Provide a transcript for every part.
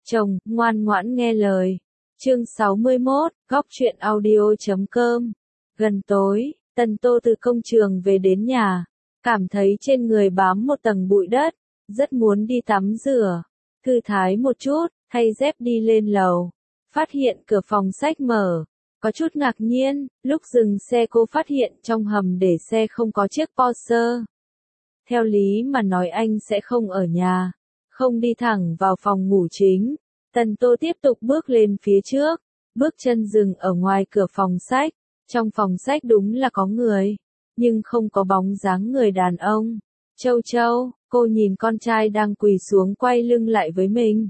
Chồng, ngoan ngoãn nghe lời. Chương 61, góc truyện audio.com. Gần tối, Tần Tô từ công trường về đến nhà, cảm thấy trên người bám một tầng bụi đất, rất muốn đi tắm rửa, thư thái một chút, thay dép đi lên lầu, phát hiện cửa phòng sách mở, có chút ngạc nhiên, lúc dừng xe cô phát hiện trong hầm để xe không có chiếc Porsche. Theo lý mà nói anh sẽ không ở nhà, không đi thẳng vào phòng ngủ chính. Tần Tô tiếp tục bước lên phía trước, bước chân dừng ở ngoài cửa phòng sách. Trong phòng sách đúng là có người, nhưng không có bóng dáng người đàn ông. Châu Châu, cô nhìn con trai đang quỳ xuống quay lưng lại với mình.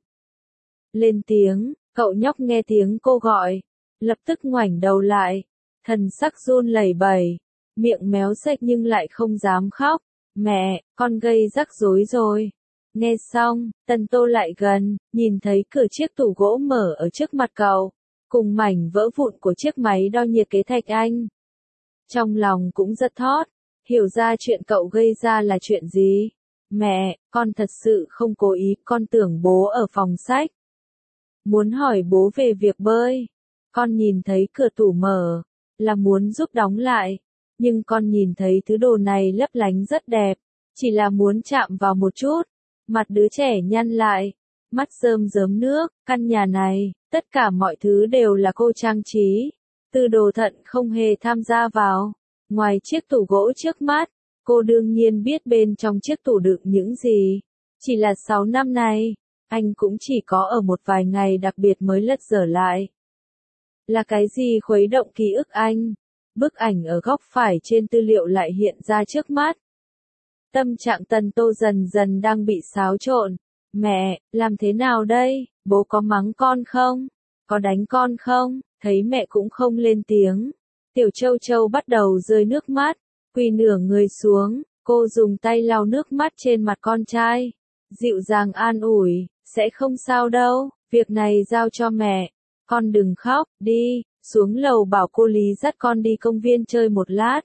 Lên tiếng, cậu nhóc nghe tiếng cô gọi, lập tức ngoảnh đầu lại, thần sắc run lẩy bẩy, miệng méo sệch nhưng lại không dám khóc. Mẹ, con gây rắc rối rồi. Nghe xong, Tần Tô lại gần, nhìn thấy cửa chiếc tủ gỗ mở ở trước mặt cậu, cùng mảnh vỡ vụn của chiếc máy đo nhiệt kế thạch anh. Trong lòng cũng giật thót, hiểu ra chuyện cậu gây ra là chuyện gì. Mẹ, con thật sự không cố ý, con tưởng bố ở phòng sách. Muốn hỏi bố về việc bơi. Con nhìn thấy cửa tủ mở, là muốn giúp đóng lại, nhưng con nhìn thấy thứ đồ này lấp lánh rất đẹp, chỉ là muốn chạm vào một chút. Mặt đứa trẻ nhăn lại, mắt rơm rớm nước, căn nhà này, tất cả mọi thứ đều là cô trang trí. Tư Đồ Thận không hề tham gia vào. Ngoài chiếc tủ gỗ trước mắt, cô đương nhiên biết bên trong chiếc tủ đựng những gì. Chỉ là 6 năm này, anh cũng chỉ có ở một vài ngày đặc biệt mới lật dở lại. Là cái gì khuấy động ký ức anh? Bức ảnh ở góc phải trên tư liệu lại hiện ra trước mắt. Tâm trạng Tần Tô dần dần đang bị xáo trộn. Mẹ, làm thế nào đây? Bố có mắng con không? Có đánh con không? Thấy mẹ cũng không lên tiếng. Tiểu Châu Châu bắt đầu rơi nước mắt, quỳ nửa người xuống, cô dùng tay lau nước mắt trên mặt con trai. Dịu dàng an ủi, sẽ không sao đâu, việc này giao cho mẹ. Con đừng khóc, đi, xuống lầu bảo cô Lý dắt con đi công viên chơi một lát.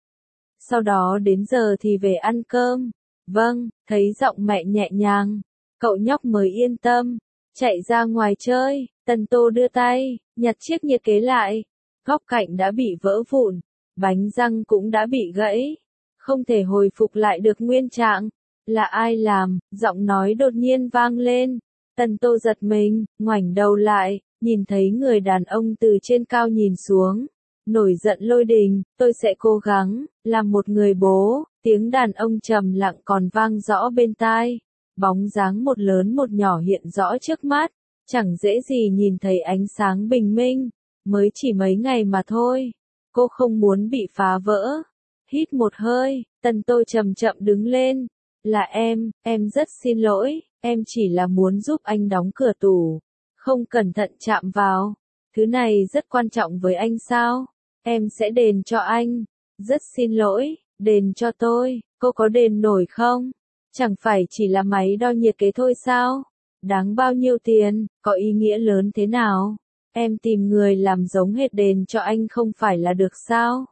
Sau đó đến giờ thì về ăn cơm. Vâng, thấy giọng mẹ nhẹ nhàng, cậu nhóc mới yên tâm, chạy ra ngoài chơi. Tần Tô đưa tay, nhặt chiếc nhiệt kế lại, góc cạnh đã bị vỡ vụn, bánh răng cũng đã bị gãy, không thể hồi phục lại được nguyên trạng. Là ai làm? Giọng nói đột nhiên vang lên. Tần Tô giật mình, ngoảnh đầu lại, nhìn thấy người đàn ông từ trên cao nhìn xuống. Nổi giận lôi đình, tôi sẽ cố gắng, làm một người bố. Tiếng đàn ông trầm lặng còn vang rõ bên tai. Bóng dáng một lớn một nhỏ hiện rõ trước mắt. Chẳng dễ gì nhìn thấy ánh sáng bình minh. Mới chỉ mấy ngày mà thôi. Cô không muốn bị phá vỡ. Hít một hơi, Tần Tô chậm chậm đứng lên. Là em rất xin lỗi, em chỉ là muốn giúp anh đóng cửa tủ. Không cẩn thận chạm vào. Thứ này rất quan trọng với anh sao? Em sẽ đền cho anh. Rất xin lỗi, đền cho tôi, cô có đền nổi không? Chẳng phải chỉ là máy đo nhiệt kế thôi sao? Đáng bao nhiêu tiền, có ý nghĩa lớn thế nào? Em tìm người làm giống hệt đền cho anh không phải là được sao?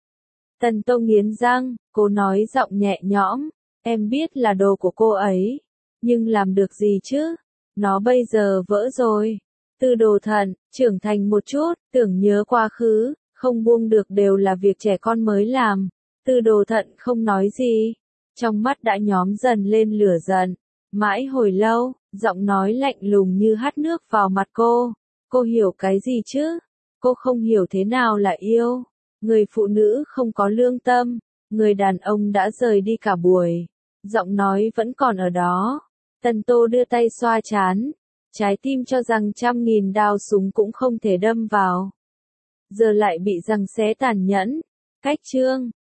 Tần Tô nghiến răng, cô nói giọng nhẹ nhõm, em biết là đồ của cô ấy, nhưng làm được gì chứ? Nó bây giờ vỡ rồi. Tư Đồ Thận, trưởng thành một chút, tưởng nhớ quá khứ, không buông được đều là việc trẻ con mới làm. Tư Đồ Thận không nói gì, trong mắt đã nhóm dần lên lửa giận. Mãi hồi lâu, giọng nói lạnh lùng như hắt nước vào mặt cô. Cô hiểu cái gì chứ? Cô không hiểu thế nào là yêu. Người phụ nữ không có lương tâm, người đàn ông đã rời đi cả buổi. Giọng nói vẫn còn ở đó. Tần Tô đưa tay xoa trán, trái tim cho rằng 100.000 đao súng cũng không thể đâm vào. Giờ lại bị giằng xé tàn nhẫn. Cách chương